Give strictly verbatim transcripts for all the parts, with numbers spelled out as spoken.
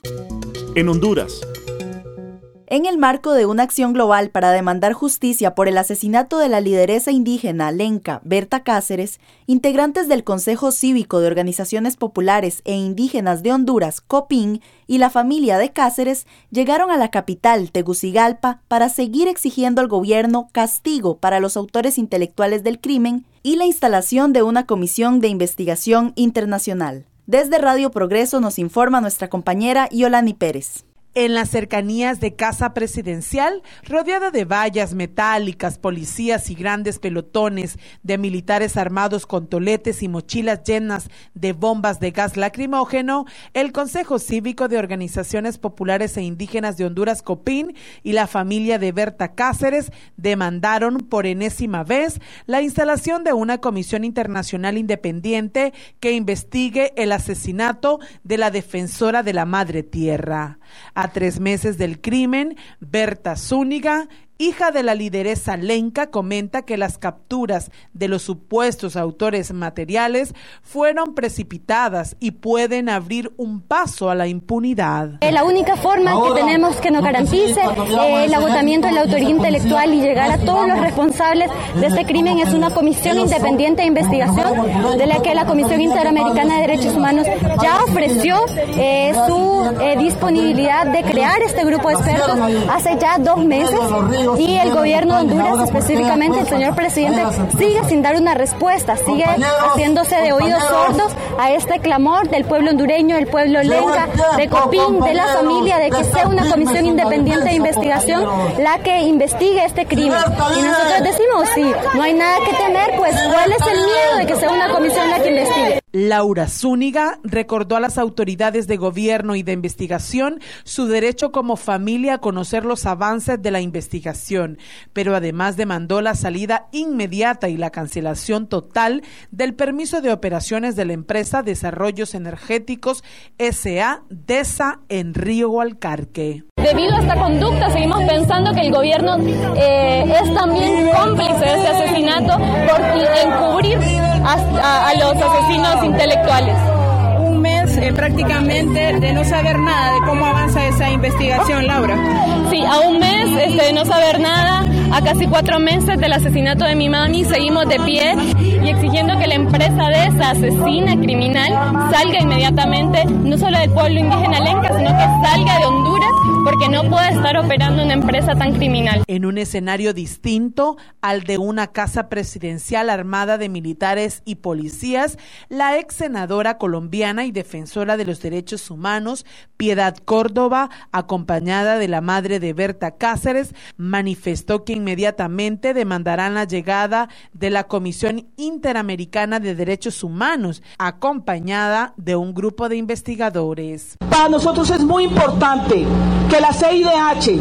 En Honduras. En el marco de una acción global para demandar justicia por el asesinato de la lideresa indígena lenca Berta Cáceres, integrantes del Consejo Cívico de Organizaciones Populares e Indígenas de Honduras, COPIN, y la familia de Cáceres llegaron a la capital, Tegucigalpa, para seguir exigiendo al gobierno castigo para los autores intelectuales del crimen y la instalación de una comisión de investigación internacional. Desde Radio Progreso nos informa nuestra compañera Yolani Pérez. En las cercanías de Casa Presidencial, rodeada de vallas metálicas, policías y grandes pelotones de militares armados con toletes y mochilas llenas de bombas de gas lacrimógeno, el Consejo Cívico de Organizaciones Populares e Indígenas de Honduras, COPIN, y la familia de Berta Cáceres demandaron por enésima vez la instalación de una comisión internacional independiente que investigue el asesinato de la defensora de la Madre Tierra. A tres meses del crimen, Berta Zúñiga, hija de la lideresa lenca, comenta que las capturas de los supuestos autores materiales fueron precipitadas y pueden abrir un paso a la impunidad. Eh, la única forma Ahora, que tenemos que nos garantice eh, el agotamiento de la autoría intelectual y llegar a todos los responsables de este crimen es una comisión independiente de investigación, de la que la Comisión Interamericana de Derechos Humanos ya ofreció eh, su eh, disponibilidad de crear este grupo de expertos hace ya dos meses. Y el gobierno de Honduras, específicamente el señor presidente, sigue sin dar una respuesta, sigue haciéndose de oídos sordos a este clamor del pueblo hondureño, del pueblo lenca, de COPIN, de la familia, de que sea una comisión independiente de investigación la que investigue este crimen. Y nosotros decimos, sí, no hay nada que temer, pues ¿cuál es el miedo de que sea una comisión la que investigue? Laura Zúñiga recordó a las autoridades de gobierno y de investigación su derecho como familia a conocer los avances de la investigación, pero además demandó la salida inmediata y la cancelación total del permiso de operaciones de la empresa Desarrollos Energéticos S A DESA en Río Gualcarque. Debido a esta conducta, seguimos pensando que el gobierno eh, es también cómplice de este asesinato por encubrir a, a, a los asesinos intelectuales. Un mes eh, prácticamente de no saber nada de cómo avanza esa investigación, Laura. Sí, a un mes este, de no saber nada, a casi cuatro meses del asesinato de mi mami, seguimos de pie y exigiendo que la empresa de esa asesina criminal salga inmediatamente, no solo del pueblo indígena lenca, sino que salga de Honduras, porque no puede estar operando una empresa tan criminal. En un escenario distinto al de una casa presidencial armada de militares y policías, la ex senadora colombiana y defensora de los derechos humanos, Piedad Córdoba, acompañada de la madre de Berta Cáceres, manifestó que inmediatamente demandarán la llegada de la Comisión Interamericana de Derechos Humanos, acompañada de un grupo de investigadores. Para nosotros es muy importante que la C I D H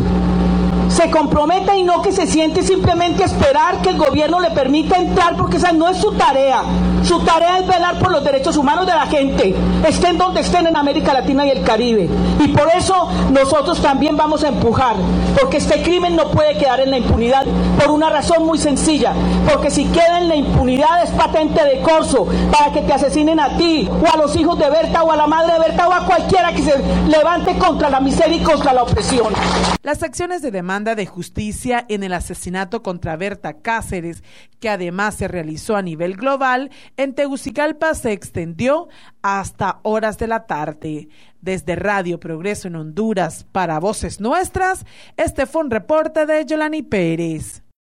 se comprometa y no que se siente simplemente a esperar que el gobierno le permita entrar, porque esa no es su tarea. Su tarea es velar por los derechos humanos de la gente, estén donde estén en América Latina y el Caribe. Y por eso nosotros también vamos a empujar, porque este crimen no puede quedar en la impunidad, por una razón muy sencilla, porque si queda en la impunidad es patente de corso para que te asesinen a ti, o a los hijos de Berta, o a la madre de Berta, o a cualquiera que se levante contra la miseria y contra la opresión. Las acciones de demanda de justicia en el asesinato contra Berta Cáceres, que además se realizó a nivel global, en Tegucigalpa se extendió hasta horas de la tarde. Desde Radio Progreso en Honduras, para Voces Nuestras, este fue un reporte de Yolani Pérez.